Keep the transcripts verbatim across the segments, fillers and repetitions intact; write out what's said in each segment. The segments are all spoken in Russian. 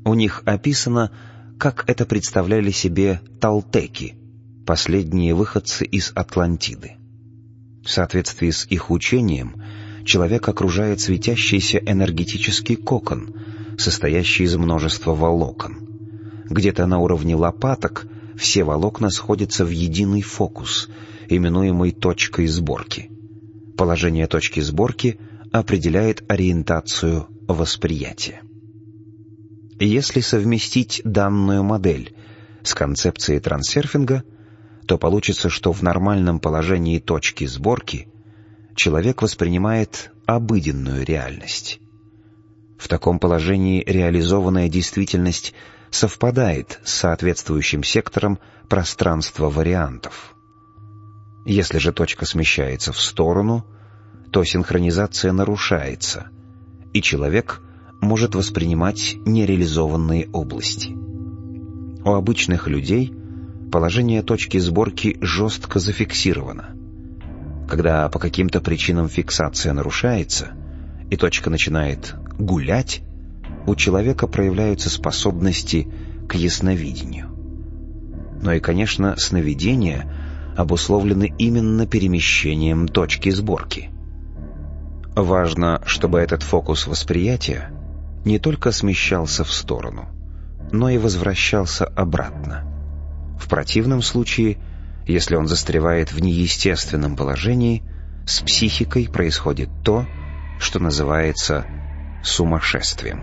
У них описано, как это представляли себе толтеки, последние выходцы из Атлантиды. В соответствии с их учением, человек окружает светящийся энергетический кокон, состоящий из множества волокон. Где-то на уровне лопаток все волокна сходятся в единый фокус, именуемый точкой сборки. Положение точки сборки определяет ориентацию восприятия. Если совместить данную модель с концепцией трансерфинга, то получится, что в нормальном положении точки сборки человек воспринимает обыденную реальность. В таком положении реализованная действительность совпадает с соответствующим сектором пространства вариантов. Если же точка смещается в сторону, то синхронизация нарушается, и человек может воспринимать нереализованные области. У обычных людей положение точки сборки жестко зафиксировано. Когда по каким-то причинам фиксация нарушается, и точка начинает гулять, у человека проявляются способности к ясновидению. Но и, конечно, сновидения обусловлены именно перемещением точки сборки. Важно, чтобы этот фокус восприятия не только смещался в сторону, но и возвращался обратно. В противном случае, если он застревает в неестественном положении, с психикой происходит то, что называется сумасшествием.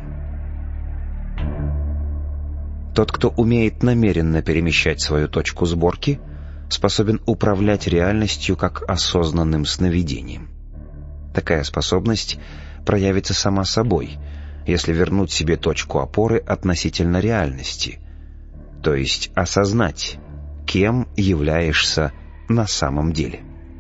Тот, кто умеет намеренно перемещать свою точку сборки, способен управлять реальностью как осознанным сновидением. Такая способность проявится сама собой, если вернуть себе точку опоры относительно реальности, то есть осознать, кем являешься на самом деле.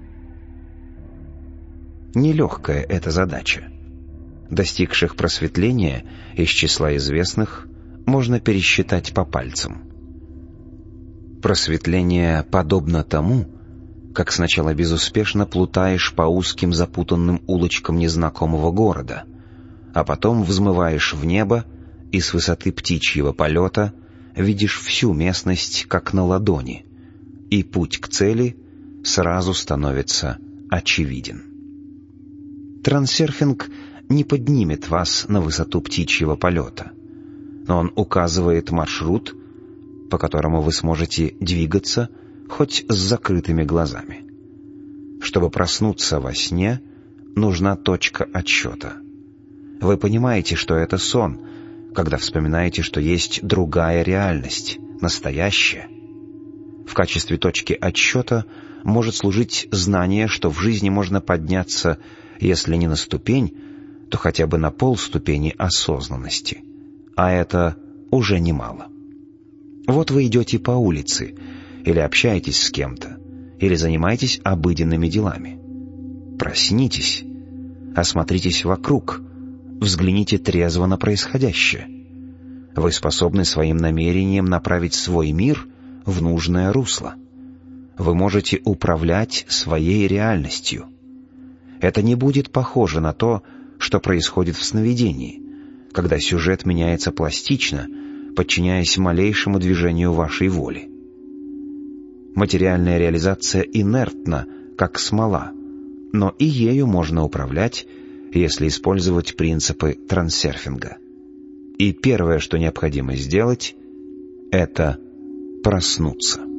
Нелегкая эта задача. Достигших просветления из числа известных можно пересчитать по пальцам. Просветление подобно тому, как сначала безуспешно плутаешь по узким запутанным улочкам незнакомого города, а потом взмываешь в небо и с высоты птичьего полета видишь всю местность как на ладони, и путь к цели сразу становится очевиден. Трансерфинг не поднимет вас на высоту птичьего полета, но он указывает маршрут, по которому вы сможете двигаться хоть с закрытыми глазами. Чтобы проснуться во сне, нужна точка отсчета. Вы понимаете, что это сон, когда вспоминаете, что есть другая реальность, настоящая. В качестве точки отсчета может служить знание, что в жизни можно подняться, если не на ступень, то хотя бы на полступени осознанности. А это уже немало. Вот вы идете по улице, или общаетесь с кем-то, или занимаетесь обыденными делами. Проснитесь, осмотритесь вокруг, взгляните трезво на происходящее. Вы способны своим намерением направить свой мир в нужное русло. Вы можете управлять своей реальностью. Это не будет похоже на то, что происходит в сновидении, когда сюжет меняется пластично, подчиняясь малейшему движению вашей воли. Материальная реализация инертна, как смола, но и ею можно управлять, если использовать принципы трансерфинга. И первое, что необходимо сделать, это проснуться.